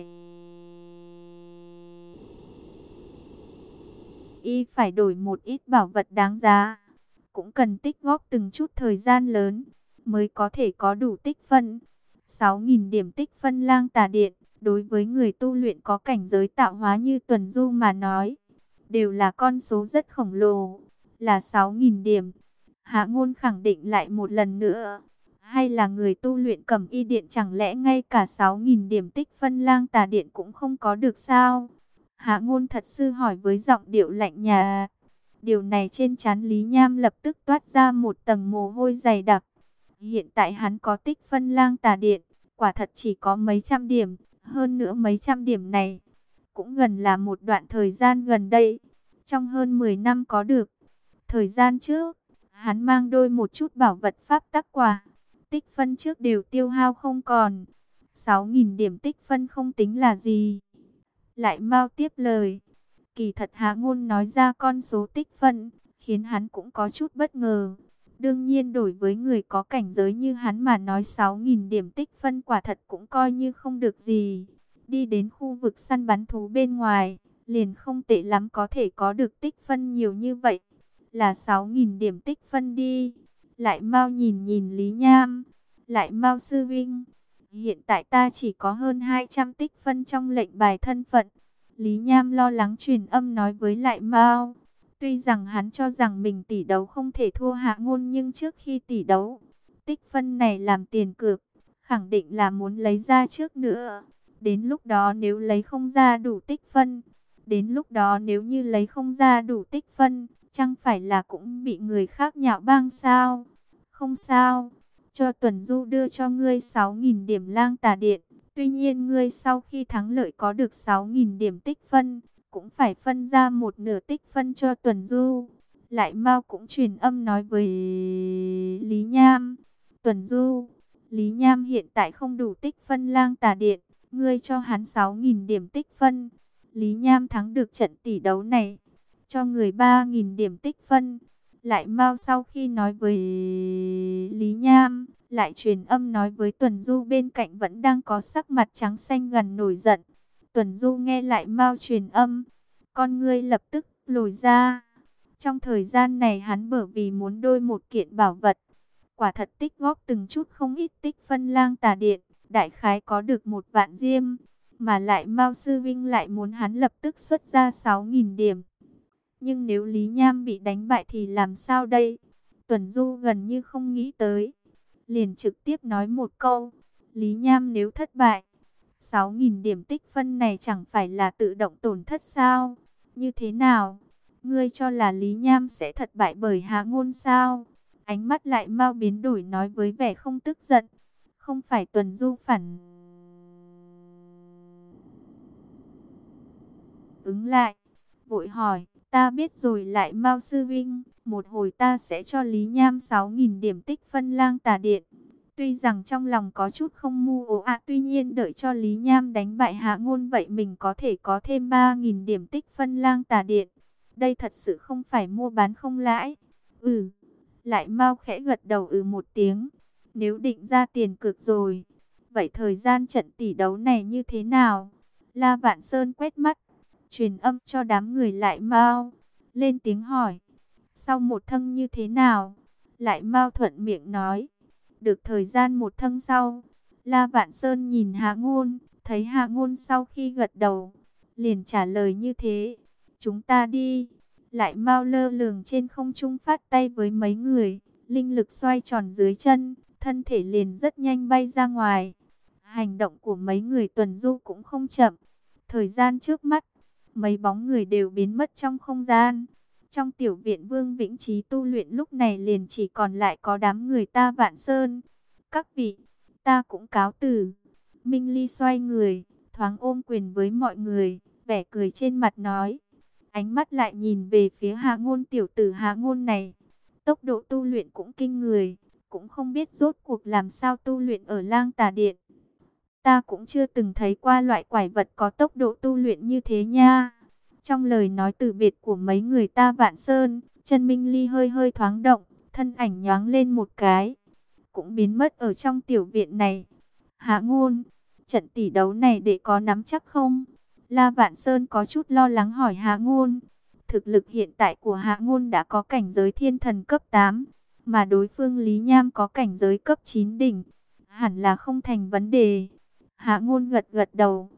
phải đổi một ít bảo vật đáng giá. Cũng cần tích góp từng chút thời gian lớn, mới có thể có đủ tích phân. 6.000 điểm tích phân Lang Tà Điện, đối với người tu luyện có cảnh giới tạo hóa như Tuần Du mà nói, đều là con số rất khổng lồ, là 6.000 điểm. Hạ Ngôn khẳng định lại một lần nữa, hay là người tu luyện Cẩm Y Điện chẳng lẽ ngay cả 6.000 điểm tích phân Lang Tà Điện cũng không có được sao? Hạ Ngôn thật sự hỏi với giọng điệu lạnh nhạt. Điều này trên trán Lý Nham lập tức toát ra một tầng mồ hôi dày đặc. Hiện tại hắn có tích phân Lang Tà Điện, quả thật chỉ có mấy trăm điểm, hơn nữa mấy trăm điểm này cũng gần là một đoạn thời gian gần đây, trong hơn 10 năm có được. Thời gian trước, hắn mang đôi một chút bảo vật Pháp Tắc Quả, tích phân trước đều tiêu hao không còn. 6.000 điểm tích phân không tính là gì. Lại mau tiếp lời. Kỳ thật Hạ Ngôn nói ra con số tích phân, khiến hắn cũng có chút bất ngờ. Đương nhiên đối với người có cảnh giới như hắn mà nói 6.000 điểm tích phân quả thật cũng coi như không được gì. Đi đến khu vực săn bắn thú bên ngoài, liền không tệ lắm có thể có được tích phân nhiều như vậy. Là 6.000 điểm tích phân đi. Lại mau nhìn nhìn Lý Nham. Lại mau sư vinh. Hiện tại ta chỉ có hơn 200 tích phân trong lệnh bài thân phận. Lý Nham lo lắng truyền âm nói với Lại Mao. Tuy rằng hắn cho rằng mình tỷ đấu không thể thua Hạ Ngôn, nhưng trước khi tỷ đấu, tích phân này làm tiền cược, khẳng định là muốn lấy ra trước nữa. Đến lúc đó nếu lấy không ra đủ tích phân, chẳng phải là cũng bị người khác nhạo báng sao? Không sao, cho Tuần Du đưa cho ngươi 6.000 điểm Lang Tà Điện. Tuy nhiên ngươi sau khi thắng lợi có được 6.000 điểm tích phân, cũng phải phân ra một nửa tích phân cho Tuần Du. Lại Mao cũng truyền âm nói với Lý Nham. Tuần Du, Lý Nham hiện tại không đủ tích phân Lang Tà Điện, ngươi cho hắn 6.000 điểm tích phân. Lý Nham thắng được trận tỷ đấu này, cho người 3.000 điểm tích phân. Lại Mao sau khi nói với Lý Nham, lại truyền âm nói với Tuần Du bên cạnh vẫn đang có sắc mặt trắng xanh gần nổi giận. Tuần Du nghe Lại Mao truyền âm, con ngươi lập tức lồi ra. Trong thời gian này hắn bởi vì muốn đôi một kiện bảo vật, quả thật tích góp từng chút không ít tích phân Lang Tà Điện, đại khái có được 1 vạn diêm, mà Lại Mao sư vinh lại muốn hắn lập tức xuất ra 6.000 điểm. Nhưng nếu Lý Nham bị đánh bại thì làm sao đây? Tuần Du gần như không nghĩ tới, liền trực tiếp nói một câu, Lý Nham nếu thất bại, 6.000 điểm tích phân này chẳng phải là tự động tổn thất sao? Như thế nào? Ngươi cho là Lý Nham sẽ thất bại bởi Hạ Ngôn sao? Ánh mắt Lại Mao biến đổi nói với vẻ không tức giận. Không phải. Tuần Du phản ứng lại, vội hỏi, ta biết rồi Lại Mao sư vinh, một hồi ta sẽ cho Lý Nham 6.000 điểm tích phân Lang Tà Điện. Tuy rằng trong lòng có chút không mu ồ tuy nhiên đợi cho Lý Nham đánh bại Hạ Ngôn vậy mình có thể có thêm 3.000 điểm tích phân Lang Tà Điện. Đây thật sự không phải mua bán không lãi. Lại Mao khẽ gật đầu một tiếng. Nếu định ra tiền cược rồi, vậy thời gian trận tỷ đấu này như thế nào? La Vạn Sơn quét mắt, truyền âm cho đám người Lại Mao, lên tiếng hỏi. Sau một thân như thế nào? Lại Mao thuận miệng nói. Được thời gian một thâng sau, La Vạn Sơn nhìn Hạ Ngôn, thấy Hạ Ngôn sau khi gật đầu, liền trả lời như thế. Chúng ta đi. Lại Mao lơ lửng trên không trung phát tay với mấy người, linh lực xoay tròn dưới chân, thân thể liền rất nhanh bay ra ngoài. Hành động của mấy người tuần du cũng không chậm. Thời gian trước mắt, mấy bóng người đều biến mất trong không gian. Trong tiểu viện Vương Vĩnh Chí tu luyện lúc này liền chỉ còn lại có đám người Ta Vạn Sơn. Các vị, ta cũng cáo từ. Minh Ly xoay người, thoáng ôm quyền với mọi người, vẻ cười trên mặt nói. Ánh mắt lại nhìn về phía Hạ Ngôn, tiểu tử Hạ Ngôn này. Tốc độ tu luyện cũng kinh người, cũng không biết rốt cuộc làm sao tu luyện ở Lang Tà Điện. Ta cũng chưa từng thấy qua loại quái vật có tốc độ tu luyện như thế nha. Trong lời nói từ biệt của mấy người Ta Vạn Sơn, chân Minh Ly hơi hơi thoáng động, thân ảnh nhoáng lên một cái, cũng biến mất ở trong tiểu viện này. Hạ Ngôn, trận tỷ đấu này để có nắm chắc không? La Vạn Sơn có chút lo lắng hỏi Hạ Ngôn. Thực lực hiện tại của Hạ Ngôn đã có cảnh giới thiên thần cấp 8, mà đối phương Lý Nham có cảnh giới cấp 9 đỉnh, hẳn là không thành vấn đề. Hạ Ngôn gật gật đầu.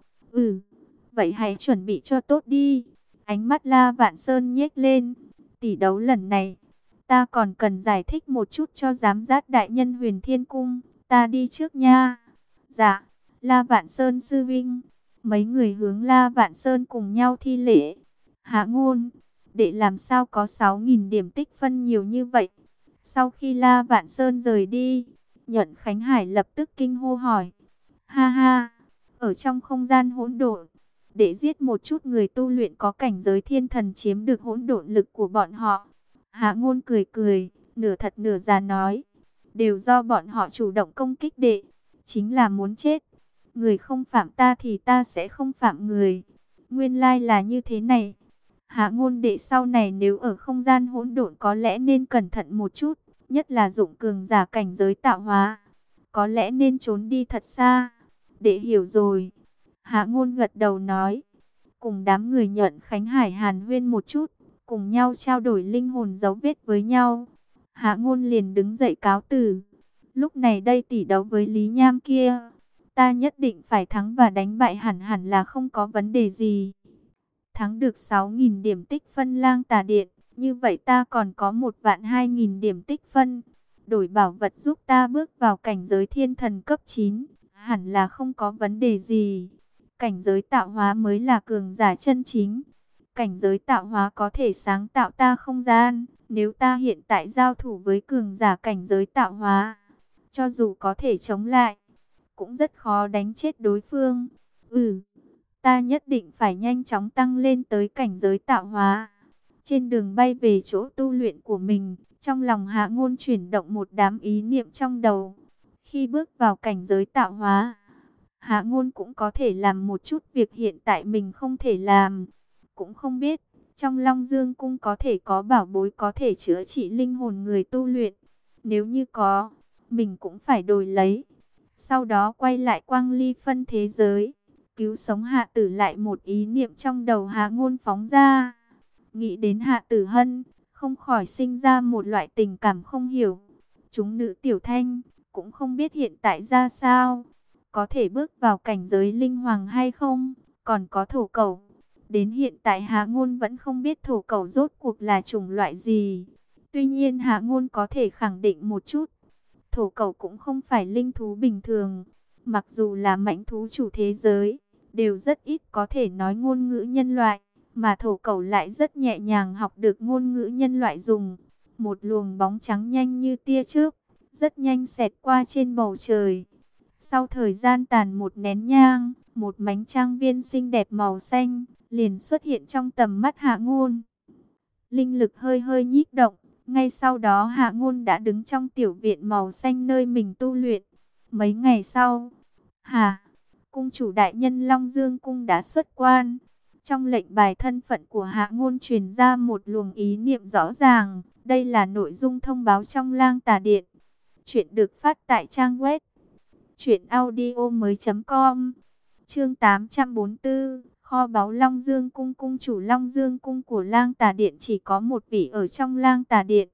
Vậy hãy chuẩn bị cho tốt đi. Ánh mắt La Vạn Sơn nhếch lên. Tỷ đấu lần này, ta còn cần giải thích một chút cho giám sát đại nhân Huyền Thiên Cung. Ta đi trước nha. Dạ, La Vạn Sơn sư vinh. Mấy người hướng La Vạn Sơn cùng nhau thi lễ. Hạ Ngôn, để làm sao có 6.000 điểm tích phân nhiều như vậy? Sau khi La Vạn Sơn rời đi, Nhuận Khánh Hải lập tức kinh hô hỏi. Ha ha, ở trong không gian hỗn độn, để giết một chút người tu luyện có cảnh giới thiên thần chiếm được hỗn độn lực của bọn họ. Hạ Ngôn cười cười, nửa thật nửa giả nói. Đều do bọn họ chủ động công kích đệ, chính là muốn chết. Người không phạm ta thì ta sẽ không phạm người. Nguyên lai là như thế này. Hạ Ngôn đệ sau này nếu ở không gian hỗn độn có lẽ nên cẩn thận một chút, nhất là dụng cường giả cảnh giới tạo hóa. Có lẽ nên trốn đi thật xa. Đệ hiểu rồi. Hạ Ngôn gật đầu nói. Cùng đám người Nhuận Khánh Hải hàn huyên một chút, cùng nhau trao đổi linh hồn dấu vết với nhau. Hạ Ngôn liền đứng dậy cáo từ. Lúc này đây tỷ đấu với Lý Nham kia, ta nhất định phải thắng và đánh bại hẳn hẳn là không có vấn đề gì. Thắng được 6.000 điểm tích phân Lang Tà Điện, như vậy ta còn có 1.200.000 điểm tích phân. Đổi bảo vật giúp ta bước vào cảnh giới thiên thần cấp 9, hẳn là không có vấn đề gì. Cảnh giới tạo hóa mới là cường giả chân chính. Cảnh giới tạo hóa có thể sáng tạo ta không gian. Nếu ta hiện tại giao thủ với cường giả cảnh giới tạo hóa, cho dù có thể chống lại, cũng rất khó đánh chết đối phương. Ta nhất định phải nhanh chóng tăng lên tới cảnh giới tạo hóa. Trên đường bay về chỗ tu luyện của mình, trong lòng Hạ Ngôn chuyển động một đám ý niệm trong đầu. Khi bước vào cảnh giới tạo hóa, Hạ Ngôn cũng có thể làm một chút việc hiện tại mình không thể làm. Cũng không biết, trong Long Dương Cung có thể có bảo bối có thể chữa trị linh hồn người tu luyện. Nếu như có, mình cũng phải đổi lấy. Sau đó quay lại Quang Ly phân thế giới, cứu sống Hạ Tử. Lại một ý niệm trong đầu Hạ Ngôn phóng ra. Nghĩ đến Hạ Tử Hân, không khỏi sinh ra một loại tình cảm không hiểu. Chúng nữ Tiểu Thanh cũng không biết hiện tại ra sao, có thể bước vào cảnh giới linh hoàng hay không. Còn có Thổ Cẩu, đến hiện tại Hạ Ngôn vẫn không biết Thổ Cẩu rốt cuộc là chủng loại gì. Tuy nhiên Hạ Ngôn có thể khẳng định một chút, Thổ Cẩu cũng không phải linh thú bình thường. Mặc dù là mãnh thú chủ thế giới, đều rất ít có thể nói ngôn ngữ nhân loại, mà Thổ Cẩu lại rất nhẹ nhàng học được ngôn ngữ nhân loại dùng. Một luồng bóng trắng nhanh như tia chớp, rất nhanh xẹt qua trên bầu trời. Sau thời gian tàn một nén nhang, một mảnh trang viên xinh đẹp màu xanh liền xuất hiện trong tầm mắt Hạ Ngôn. Linh lực hơi hơi nhích động, ngay sau đó Hạ Ngôn đã đứng trong tiểu viện màu xanh nơi mình tu luyện. Mấy ngày sau, cung chủ đại nhân Long Dương Cung đã xuất quan. Trong lệnh bài thân phận của Hạ Ngôn truyền ra một luồng ý niệm rõ ràng. Đây là nội dung thông báo trong Lang Tà Điện. Chuyện được phát tại trang web truyệnaudiomoi.com. Chương 844, kho báu Long Dương Cung. Cung chủ Long Dương Cung của Lang Tà Điện chỉ có một vị ở trong Lang Tà Điện.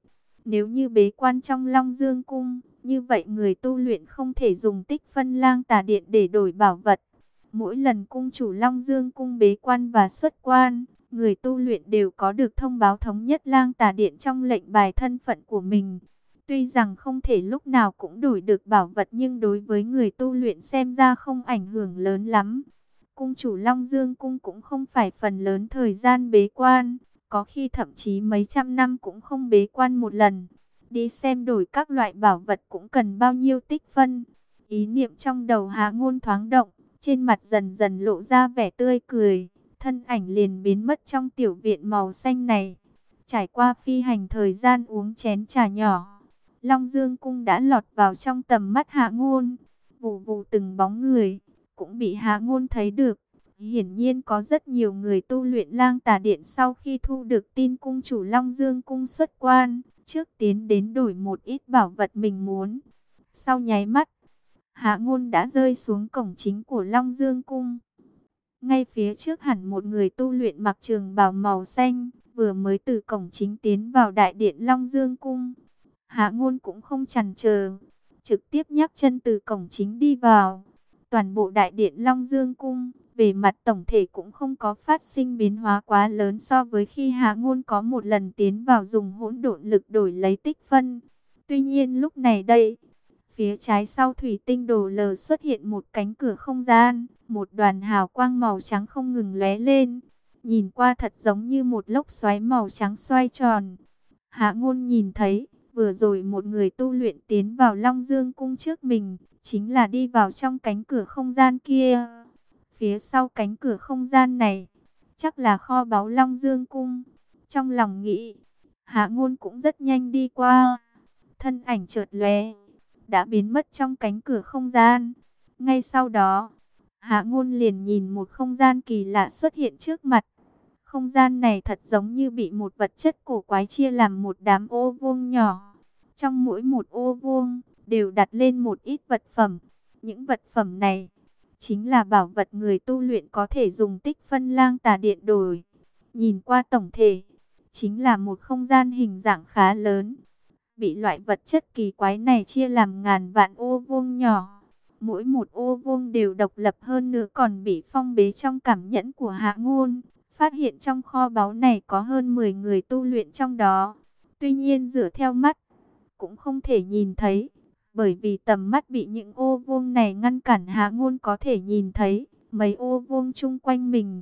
Nếu như bế quan trong Long Dương Cung, như vậy người tu luyện không thể dùng tích phân lang tà điện để đổi bảo vật. Mỗi lần cung chủ Long Dương Cung bế quan và xuất quan, người tu luyện đều có được thông báo thống nhất lang tà điện trong lệnh bài thân phận của mình. Tuy rằng không thể lúc nào cũng đổi được bảo vật, nhưng đối với người tu luyện xem ra không ảnh hưởng lớn lắm. Cung chủ Long Dương Cung cũng không phải phần lớn thời gian bế quan, có khi thậm chí mấy trăm năm cũng không bế quan một lần. Đi xem đổi các loại bảo vật cũng cần bao nhiêu tích phân. Ý niệm trong đầu Hạ Ngôn thoáng động, trên mặt dần dần lộ ra vẻ tươi cười, thân ảnh liền biến mất trong tiểu viện màu xanh này. Trải qua phi hành thời gian uống chén trà nhỏ, Long Dương Cung đã lọt vào trong tầm mắt Hạ Ngôn. Vù vù từng bóng người cũng bị Hạ Ngôn thấy được. Hiển nhiên có rất nhiều người tu luyện lang tà điện sau khi thu được tin cung chủ Long Dương Cung xuất quan, trước tiến đến đổi một ít bảo vật mình muốn. Sau nháy mắt, Hạ Ngôn đã rơi xuống cổng chính của Long Dương Cung. Ngay phía trước hẳn một người tu luyện mặc trường bào màu xanh, vừa mới từ cổng chính tiến vào đại điện Long Dương Cung. Hạ Ngôn cũng không chần chờ, trực tiếp nhấc chân từ cổng chính đi vào. Toàn bộ đại điện Long Dương Cung, về mặt tổng thể cũng không có phát sinh biến hóa quá lớn so với khi Hạ Ngôn có một lần tiến vào dùng hỗn độn lực đổi lấy tích phân. Tuy nhiên lúc này đây, phía trái sau thủy tinh đồ lờ xuất hiện một cánh cửa không gian, một đoàn hào quang màu trắng không ngừng lóe lên, nhìn qua thật giống như một lốc xoáy màu trắng xoay tròn. Hạ Ngôn nhìn thấy, vừa rồi một người tu luyện tiến vào Long Dương Cung trước mình, chính là đi vào trong cánh cửa không gian kia. Phía sau cánh cửa không gian này, chắc là kho báu Long Dương Cung. Trong lòng nghĩ, Hạ Ngôn cũng rất nhanh đi qua. Thân ảnh chợt lóe, đã biến mất trong cánh cửa không gian. Ngay sau đó, Hạ Ngôn liền nhìn một không gian kỳ lạ xuất hiện trước mặt. Không gian này thật giống như bị một vật chất cổ quái chia làm một đám ô vuông nhỏ. Trong mỗi một ô vuông đều đặt lên một ít vật phẩm. Những vật phẩm này chính là bảo vật người tu luyện có thể dùng tích phân lang tà điện đổi. Nhìn qua tổng thể, chính là một không gian hình dạng khá lớn, bị loại vật chất kỳ quái này chia làm ngàn vạn ô vuông nhỏ. Mỗi một ô vuông đều độc lập, hơn nữa còn bị phong bế trong cảm nhẫn của Hạ Ngôn. Phát hiện trong kho báu này có hơn 10 người tu luyện trong đó. Tuy nhiên dựa theo mắt, cũng không thể nhìn thấy, bởi vì tầm mắt bị những ô vuông này ngăn cản. Hạ Ngôn có thể nhìn thấy mấy ô vuông chung quanh mình.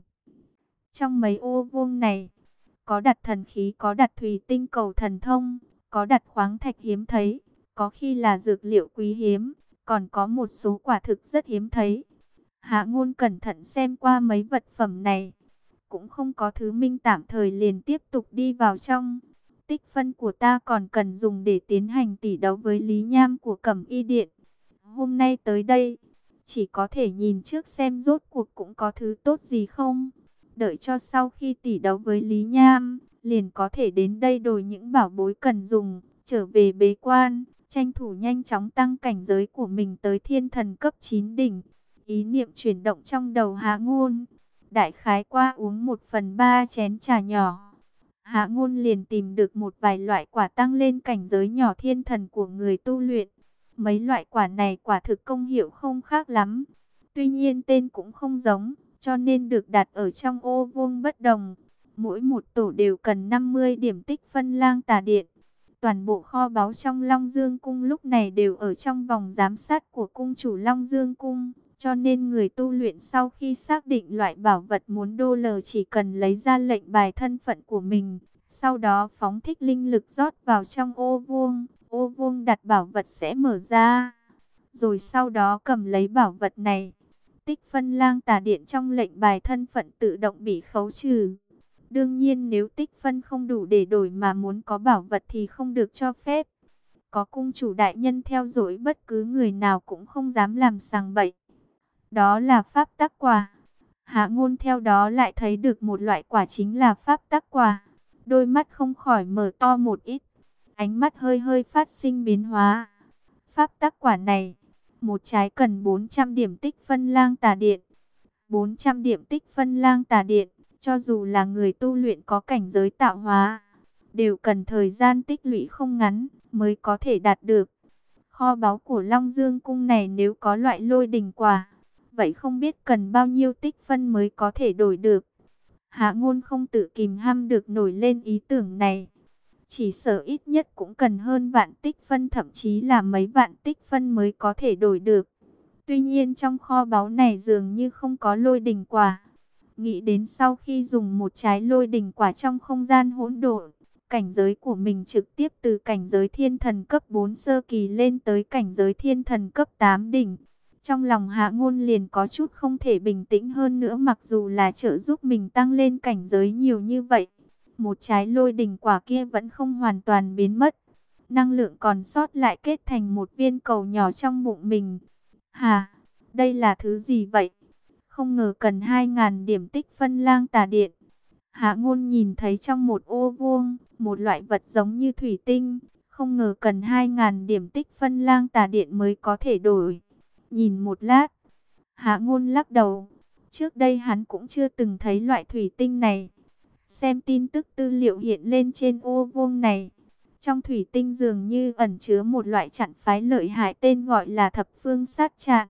Trong mấy ô vuông này, có đặt thần khí, có đặt thủy tinh cầu thần thông, có đặt khoáng thạch hiếm thấy, có khi là dược liệu quý hiếm, còn có một số quả thực rất hiếm thấy. Hạ Ngôn cẩn thận xem qua mấy vật phẩm này, cũng không có thứ minh, tạm thời liền tiếp tục đi vào trong. Tích phân của ta còn cần dùng để tiến hành tỷ đấu với Lý Nham của Cẩm Y Điện. Hôm nay tới đây, chỉ có thể nhìn trước xem rốt cuộc cũng có thứ tốt gì không. Đợi cho sau khi tỷ đấu với Lý Nham, liền có thể đến đây đổi những bảo bối cần dùng, trở về bế quan, tranh thủ nhanh chóng tăng cảnh giới của mình tới thiên thần cấp 9 đỉnh. Ý niệm chuyển động trong đầu Hạ Ngôn, đại khái qua uống 1/3 chén trà nhỏ, Hạ Ngôn liền tìm được một vài loại quả tăng lên cảnh giới nhỏ thiên thần của người tu luyện. Mấy loại quả này quả thực công hiệu không khác lắm, tuy nhiên tên cũng không giống, cho nên được đặt ở trong ô vuông bất đồng. Mỗi một tổ đều cần 50 điểm tích phân lang tà điện. Toàn bộ kho báu trong Long Dương Cung lúc này đều ở trong vòng giám sát của cung chủ Long Dương Cung. Cho nên người tu luyện sau khi xác định loại bảo vật muốn đô lờ chỉ cần lấy ra lệnh bài thân phận của mình. Sau đó phóng thích linh lực rót vào trong ô vuông đặt bảo vật sẽ mở ra. Rồi sau đó cầm lấy bảo vật này. Tích phân lang tà điện trong lệnh bài thân phận tự động bị khấu trừ. Đương nhiên nếu tích phân không đủ để đổi mà muốn có bảo vật thì không được cho phép. Có cung chủ đại nhân theo dõi, bất cứ người nào cũng không dám làm sằng bậy. Đó là pháp tắc quả. Hạ Ngôn theo đó lại thấy được một loại quả chính là pháp tắc quả. Đôi mắt không khỏi mở to một ít, ánh mắt hơi hơi phát sinh biến hóa. Pháp tắc quả này, một trái cần 400 điểm tích phân lang tà điện. 400 điểm tích phân lang tà điện, cho dù là người tu luyện có cảnh giới tạo hóa, đều cần thời gian tích lũy không ngắn mới có thể đạt được. Kho báu của Long Dương cung này nếu có loại lôi đình quả, vậy không biết cần bao nhiêu tích phân mới có thể đổi được. Hạ Ngôn không tự kìm hãm được nổi lên ý tưởng này. Chỉ sợ ít nhất cũng cần hơn vạn tích phân, thậm chí là mấy vạn tích phân mới có thể đổi được. Tuy nhiên trong kho báu này dường như không có lôi đình quả. Nghĩ đến sau khi dùng một trái lôi đình quả trong không gian hỗn độn, cảnh giới của mình trực tiếp từ cảnh giới thiên thần cấp 4 sơ kỳ lên tới cảnh giới thiên thần cấp 8 đỉnh. Trong lòng Hạ Ngôn liền có chút không thể bình tĩnh hơn nữa, mặc dù là trợ giúp mình tăng lên cảnh giới nhiều như vậy. Một trái lôi đình quả kia vẫn không hoàn toàn biến mất. Năng lượng còn sót lại kết thành một viên cầu nhỏ trong bụng mình. Hà, đây là thứ gì vậy? Không ngờ cần 2.000 điểm tích phân lang tà điện. Hạ Ngôn nhìn thấy trong một ô vuông, một loại vật giống như thủy tinh. Không ngờ cần 2.000 điểm tích phân lang tà điện mới có thể đổi. Nhìn một lát, Hạ Ngôn lắc đầu. Trước đây hắn cũng chưa từng thấy loại thủy tinh này. Xem tin tức tư liệu hiện lên trên ô vuông này. Trong thủy tinh dường như ẩn chứa một loại trận phái lợi hại tên gọi là thập phương sát trận.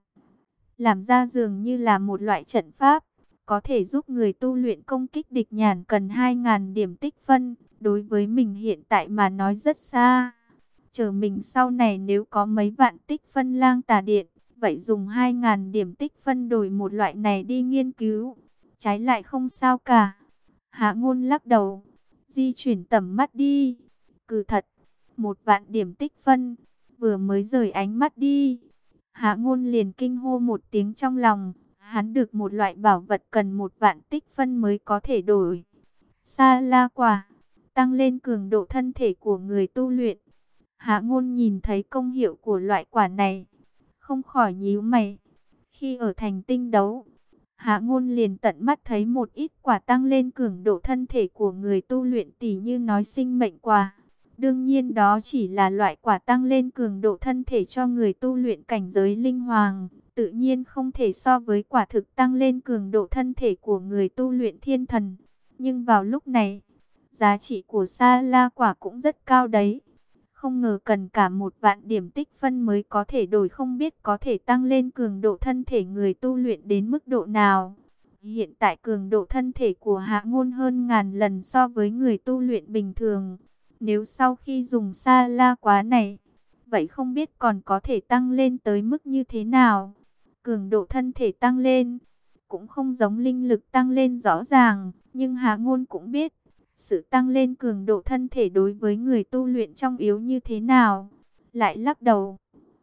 Làm ra dường như là một loại trận pháp, có thể giúp người tu luyện công kích địch nhàn cần 2.000 điểm tích phân. Đối với mình hiện tại mà nói rất xa. Chờ mình sau này nếu có mấy vạn tích phân lang tà điện, vậy dùng 2.000 điểm tích phân đổi một loại này đi nghiên cứu. Trái lại không sao cả. Hạ Ngôn lắc đầu, di chuyển tầm mắt đi. Cứ thật, 1.000 điểm tích phân, vừa mới rời ánh mắt đi. Hạ Ngôn liền kinh hô một tiếng trong lòng, hắn được một loại bảo vật cần 1.000 tích phân mới có thể đổi. Sa la quả, tăng lên cường độ thân thể của người tu luyện. Hạ Ngôn nhìn thấy công hiệu của loại quả này, không khỏi nhíu mày. Khi ở thành tinh đấu, Hạ Ngôn liền tận mắt thấy một ít quả tăng lên cường độ thân thể của người tu luyện, tỉ như nói sinh mệnh quả. Đương nhiên đó chỉ là loại quả tăng lên cường độ thân thể cho người tu luyện cảnh giới linh hoàng, tự nhiên không thể so với quả thực tăng lên cường độ thân thể của người tu luyện thiên thần. Nhưng vào lúc này, giá trị của sa la quả cũng rất cao đấy. Không ngờ cần cả 1.000 điểm tích phân mới có thể đổi, không biết có thể tăng lên cường độ thân thể người tu luyện đến mức độ nào. Hiện tại cường độ thân thể của Hạ Ngôn hơn ngàn lần so với người tu luyện bình thường. Nếu sau khi dùng sa la quả này, vậy không biết còn có thể tăng lên tới mức như thế nào. Cường độ thân thể tăng lên, cũng không giống linh lực tăng lên rõ ràng, nhưng Hạ Ngôn cũng biết sự tăng lên cường độ thân thể đối với người tu luyện trong yếu như thế nào. Lại lắc đầu,